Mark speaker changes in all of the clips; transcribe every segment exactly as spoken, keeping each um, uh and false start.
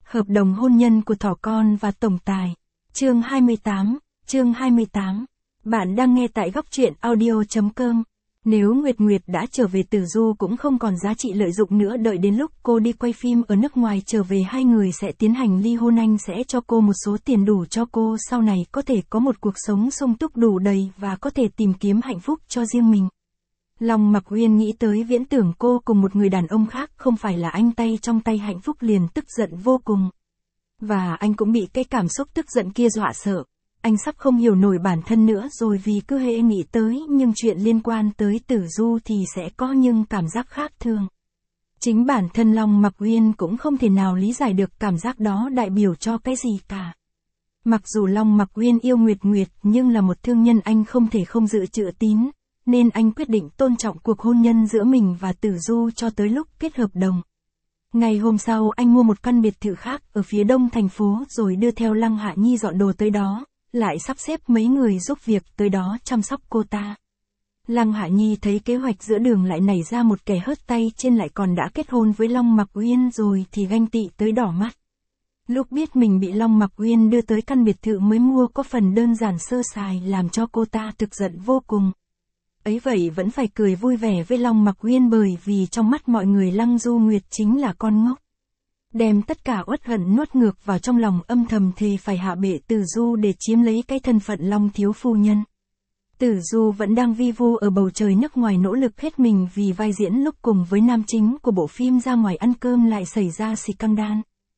Speaker 1: Hợp đồng hôn nhân của thỏ con và tổng tài. Chương hai mươi tám, chương hai mươi tám. Bạn đang nghe tại góc truyện audio chấm com. Nếu Nguyệt Nguyệt đã trở về Tử Du cũng không còn giá trị lợi dụng nữa, đợi đến lúc cô đi quay phim ở nước ngoài trở về hai người sẽ tiến hành ly hôn, anh sẽ cho cô một số tiền đủ cho cô sau này có thể có một cuộc sống sung túc đủ đầy và có thể tìm kiếm hạnh phúc cho riêng mình. Long Mặc Uyên nghĩ tới viễn tưởng cô cùng một người đàn ông khác không phải là anh tay trong tay hạnh phúc liền tức giận vô cùng. Và anh cũng bị cái cảm xúc tức giận kia dọa sợ. Anh sắp không hiểu nổi bản thân nữa rồi, vì cứ hễ nghĩ tới nhưng chuyện liên quan tới Tử Du thì sẽ có những cảm giác khác thường. Chính bản thân Long Mặc Uyên cũng không thể nào lý giải được cảm giác đó đại biểu cho cái gì cả. Mặc dù Long Mặc Uyên yêu Nguyệt Nguyệt nhưng là một thương nhân, anh không thể không giữ chữ tín, nên anh quyết định tôn trọng cuộc hôn nhân giữa mình và Tử Du cho tới lúc kết hợp đồng. Ngày hôm sau anh mua một căn biệt thự khác ở phía đông thành phố rồi đưa theo Lăng Hạ Nhi dọn đồ tới đó, lại sắp xếp mấy người giúp việc tới đó chăm sóc cô ta. Lăng Hạ Nhi thấy kế hoạch giữa đường lại nảy ra một kẻ hớt tay trên lại còn đã kết hôn với Long Mặc Uyên rồi thì ganh tị tới đỏ mắt. Lúc biết mình bị Long Mặc Uyên đưa tới căn biệt thự mới mua có phần đơn giản sơ sài làm cho cô ta thực giận vô cùng. Ấy vậy vẫn phải cười vui vẻ với Long Mặc Uyên bởi vì trong mắt mọi người Lăng Du Nguyệt chính là con ngốc. Đem tất cả uất hận nuốt ngược vào trong lòng, âm thầm thề phải hạ bệ Tử Du để chiếm lấy cái thân phận Long thiếu phu nhân. Tử Du vẫn đang vi vu ở bầu trời nước ngoài nỗ lực hết mình vì vai diễn, lúc cùng với nam chính của bộ phim ra ngoài ăn cơm lại xảy ra scandal.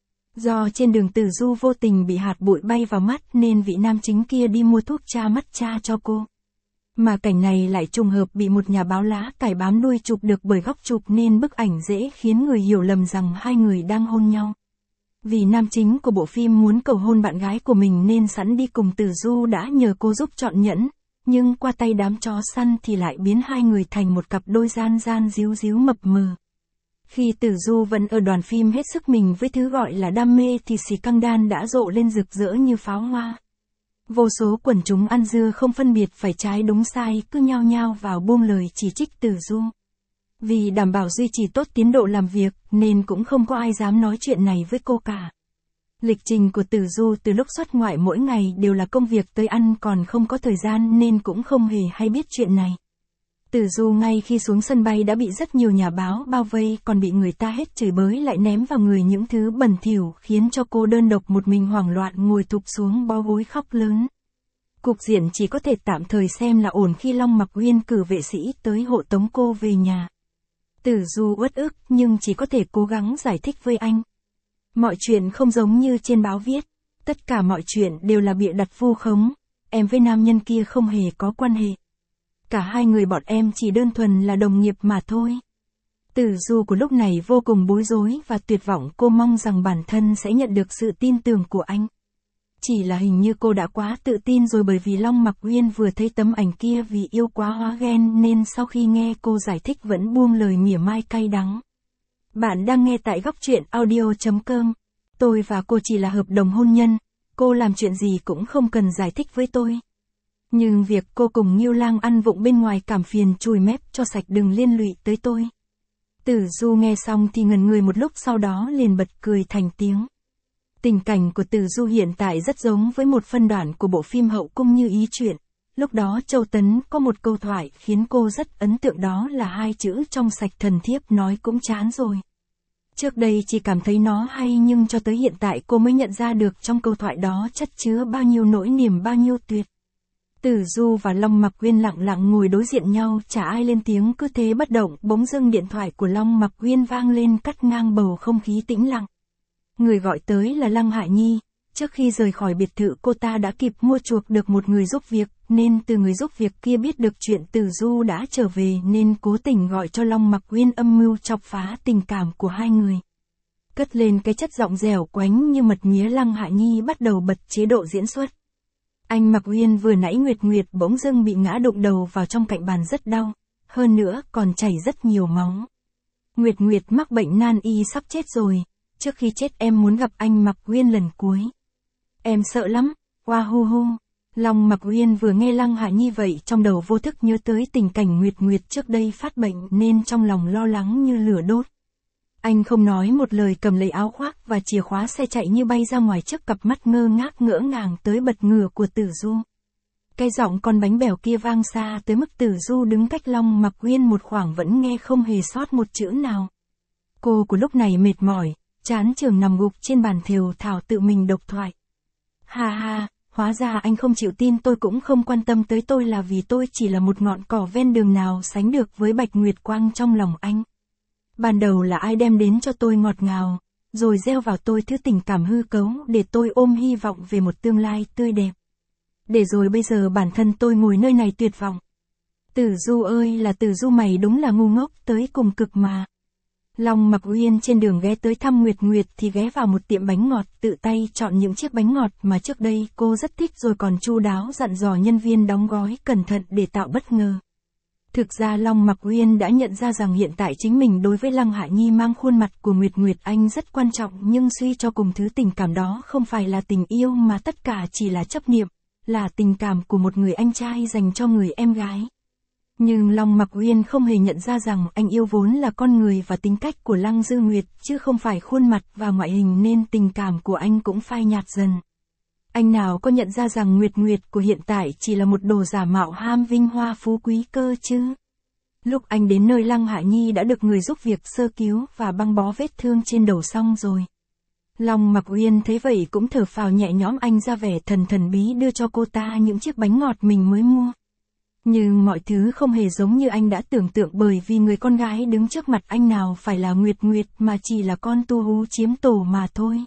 Speaker 1: Do trên đường Tử Du vô tình bị hạt bụi bay vào mắt nên vị nam chính kia đi mua thuốc tra mắt cha cho cô. Mà cảnh này lại trùng hợp bị một nhà báo lá cải bám đuôi chụp được bởi góc chụp nên bức ảnh dễ khiến người hiểu lầm rằng hai người đang hôn nhau. Vì nam chính của bộ phim muốn cầu hôn bạn gái của mình nên sẵn đi cùng Tử Du đã nhờ cô giúp chọn nhẫn, nhưng qua tay đám chó săn thì lại biến hai người thành một cặp đôi gian gian díu díu mập mờ. Khi Tử Du vẫn ở đoàn phim hết sức mình với thứ gọi là đam mê thì scandal đã rộ lên rực rỡ như pháo hoa. Vô số quần chúng ăn dưa không phân biệt phải trái đúng sai cứ nhao nhao vào buông lời chỉ trích Tử Du. Vì đảm bảo duy trì tốt tiến độ làm việc nên cũng không có ai dám nói chuyện này với cô cả. Lịch trình của Tử Du từ lúc xuất ngoại mỗi ngày đều là công việc tới ăn còn không có thời gian nên cũng không hề hay biết chuyện này. Tử Du ngay khi xuống sân bay đã bị rất nhiều nhà báo bao vây, còn bị người ta hết chửi bới lại ném vào người những thứ bẩn thỉu khiến cho cô đơn độc một mình hoảng loạn ngồi thụp xuống bó gối khóc lớn. Cục diện chỉ có thể tạm thời xem là ổn khi Long Mặc Uyên cử vệ sĩ tới hộ tống cô về nhà. Tử Du uất ức nhưng chỉ có thể cố gắng giải thích với anh. Mọi chuyện không giống như trên báo viết, tất cả mọi chuyện đều là bịa đặt vu khống, em với nam nhân kia không hề có quan hệ. Cả hai người bọn em chỉ đơn thuần là đồng nghiệp mà thôi. Tử Du của lúc này vô cùng bối rối và tuyệt vọng, cô mong rằng bản thân sẽ nhận được sự tin tưởng của anh. Chỉ là hình như cô đã quá tự tin rồi, bởi vì Long Mặc Uyên vừa thấy tấm ảnh kia vì yêu quá hóa ghen nên sau khi nghe cô giải thích vẫn buông lời mỉa mai cay đắng. Bạn đang nghe tại góc truyện audio chấm com. Tôi và cô chỉ là hợp đồng hôn nhân, cô làm chuyện gì cũng không cần giải thích với tôi. Nhưng việc cô cùng Ngưu Lang ăn vụng bên ngoài cảm phiền chùi mép cho sạch, đừng liên lụy tới tôi. Tử Du nghe xong thì ngẩn người một lúc, sau đó liền bật cười thành tiếng. Tình cảnh của Tử Du hiện tại rất giống với một phân đoạn của bộ phim Hậu Cung Như Ý truyện. Lúc đó Châu Tấn có một câu thoại khiến cô rất ấn tượng, đó là hai chữ trong sạch thần thiếp nói cũng chán rồi. Trước đây chỉ cảm thấy nó hay nhưng cho tới hiện tại cô mới nhận ra được trong câu thoại đó chất chứa bao nhiêu nỗi niềm, bao nhiêu tuyệt. Tử Du và Long Mặc Uyên lặng lặng ngồi đối diện nhau, chả ai lên tiếng, cứ thế bất động. Bỗng dưng điện thoại của Long Mặc Uyên vang lên cắt ngang bầu không khí tĩnh lặng. Người gọi tới là Lăng Hạ Nhi. Trước khi rời khỏi biệt thự cô ta đã kịp mua chuộc được một người giúp việc, nên từ người giúp việc kia biết được chuyện Tử Du đã trở về nên cố tình gọi cho Long Mặc Uyên âm mưu chọc phá tình cảm của hai người. Cất lên cái chất giọng dẻo quánh như mật mía, Lăng Hạ Nhi bắt đầu bật chế độ diễn xuất. Anh Mặc Uyên vừa nãy Nguyệt Nguyệt bỗng dưng bị ngã đụng đầu vào trong cạnh bàn rất đau, hơn nữa còn chảy rất nhiều máu. Nguyệt Nguyệt mắc bệnh nan y sắp chết rồi, trước khi chết em muốn gặp anh Mặc Uyên lần cuối. Em sợ lắm, oa hu hu. Long Mặc Uyên vừa nghe Lăng Hạ Nhi vậy trong đầu vô thức nhớ tới tình cảnh Nguyệt Nguyệt trước đây phát bệnh nên trong lòng lo lắng như lửa đốt. Anh không nói một lời cầm lấy áo khoác và chìa khóa xe chạy như bay ra ngoài trước cặp mắt ngơ ngác ngỡ ngàng tới bật ngửa của Tử Du. Cái giọng con bánh bèo kia vang xa tới mức Tử Du đứng cách Long Mặc Uyên một khoảng vẫn nghe không hề sót một chữ nào. Cô của lúc này mệt mỏi, chán chường nằm gục trên bàn thều thào tự mình độc thoại. Ha ha, hóa ra anh không chịu tin tôi cũng không quan tâm tới tôi là vì tôi chỉ là một ngọn cỏ ven đường nào sánh được với Bạch Nguyệt Quang trong lòng anh. Ban đầu là ai đem đến cho tôi ngọt ngào, rồi gieo vào tôi thứ tình cảm hư cấu để tôi ôm hy vọng về một tương lai tươi đẹp. Để rồi bây giờ bản thân tôi ngồi nơi này tuyệt vọng. Tử Du ơi là Tử Du, mày đúng là ngu ngốc tới cùng cực mà. Long Mặc Uyên trên đường ghé tới thăm Nguyệt Nguyệt thì ghé vào một tiệm bánh ngọt, tự tay chọn những chiếc bánh ngọt mà trước đây cô rất thích rồi còn chu đáo dặn dò nhân viên đóng gói cẩn thận để tạo bất ngờ. Thực ra Long Mặc Uyên đã nhận ra rằng hiện tại chính mình đối với Lăng Hạ Nhi mang khuôn mặt của Nguyệt Nguyệt Anh rất quan trọng, nhưng suy cho cùng thứ tình cảm đó không phải là tình yêu mà tất cả chỉ là chấp niệm, là tình cảm của một người anh trai dành cho người em gái. Nhưng Long Mặc Uyên không hề nhận ra rằng anh yêu vốn là con người và tính cách của Lăng Dư Nguyệt, chứ không phải khuôn mặt và ngoại hình, nên tình cảm của anh cũng phai nhạt dần. Anh nào có nhận ra rằng Nguyệt Nguyệt của hiện tại chỉ là một đồ giả mạo ham vinh hoa phú quý cơ chứ? Lúc anh đến nơi Lăng Hạ Nhi đã được người giúp việc sơ cứu và băng bó vết thương trên đầu xong rồi. Long Mặc Uyên thấy vậy cũng thở phào nhẹ nhõm, anh ra vẻ thần thần bí đưa cho cô ta những chiếc bánh ngọt mình mới mua. Nhưng mọi thứ không hề giống như anh đã tưởng tượng, bởi vì người con gái đứng trước mặt anh nào phải là Nguyệt Nguyệt mà chỉ là con tu hú chiếm tổ mà thôi.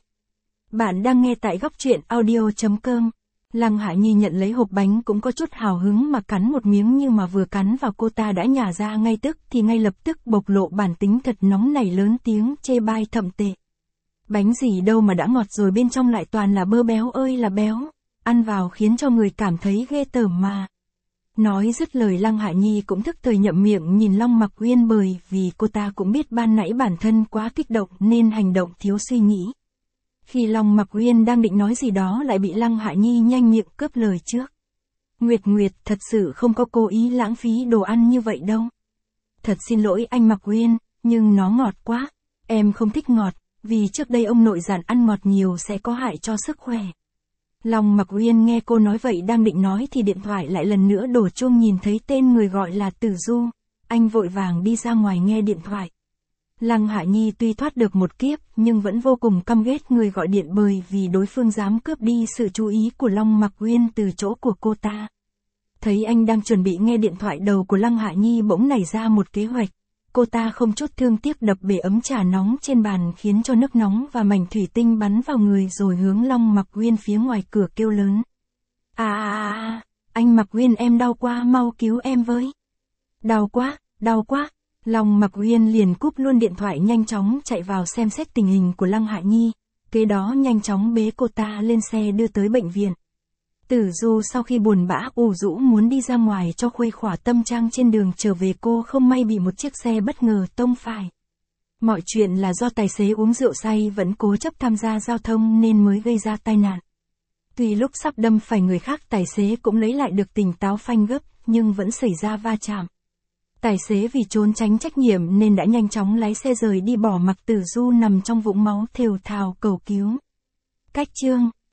Speaker 1: Bạn đang nghe tại góc truyện audio chấm com. Lăng Hạ Nhi nhận lấy hộp bánh cũng có chút hào hứng mà cắn một miếng, nhưng mà vừa cắn vào cô ta đã nhả ra ngay tức thì ngay lập tức bộc lộ bản tính thật nóng nảy, lớn tiếng chê bai thậm tệ. Bánh gì đâu mà đã ngọt rồi bên trong lại toàn là bơ, béo ơi là béo, ăn vào khiến cho người cảm thấy ghê tởm mà. Nói dứt lời Lăng Hạ Nhi cũng thức thời nhậm miệng nhìn Long Mặc Uyên, bởi vì cô ta cũng biết ban nãy bản thân quá kích động nên hành động thiếu suy nghĩ. Khi Long Mặc Uyên đang định nói gì đó lại bị Lăng Hạ Nhi nhanh miệng cướp lời trước. Nguyệt Nguyệt thật sự không có cố ý lãng phí đồ ăn như vậy đâu. Thật xin lỗi anh Mặc Uyên, nhưng nó ngọt quá. Em không thích ngọt, vì trước đây ông nội dặn ăn ngọt nhiều sẽ có hại cho sức khỏe. Long Mặc Uyên nghe cô nói vậy đang định nói thì điện thoại lại lần nữa đổ chuông, nhìn thấy tên người gọi là Tử Du. Anh vội vàng đi ra ngoài nghe điện thoại. Lăng Hạ Nhi tuy thoát được một kiếp nhưng vẫn vô cùng căm ghét người gọi điện, bởi vì đối phương dám cướp đi sự chú ý của Long Mặc Uyên từ chỗ của cô ta. Thấy anh đang chuẩn bị nghe điện thoại, đầu của Lăng Hạ Nhi bỗng nảy ra một kế hoạch. Cô ta không chút thương tiếc đập bể ấm trà nóng trên bàn khiến cho nước nóng và mảnh thủy tinh bắn vào người, rồi hướng Long Mặc Uyên phía ngoài cửa kêu lớn. À à à, anh Mặc Uyên em đau quá, mau cứu em với. Đau quá, đau quá. Long Mặc Uyên liền cúp luôn điện thoại, nhanh chóng chạy vào xem xét tình hình của Lăng Hạ Nhi, kế đó nhanh chóng bế cô ta lên xe đưa tới bệnh viện. Tử Du sau khi buồn bã ủ rũ muốn đi ra ngoài cho khuây khỏa tâm trạng, trên đường trở về cô không may bị một chiếc xe bất ngờ tông phải. Mọi chuyện là do tài xế uống rượu say vẫn cố chấp tham gia giao thông nên mới gây ra tai nạn. Tuy lúc sắp đâm phải người khác tài xế cũng lấy lại được tỉnh táo phanh gấp, nhưng vẫn xảy ra va chạm. Tài xế vì trốn tránh trách nhiệm nên đã nhanh chóng lái xe rời đi, bỏ mặc Tử Du nằm trong vũng máu thều thào cầu cứu. Cách chương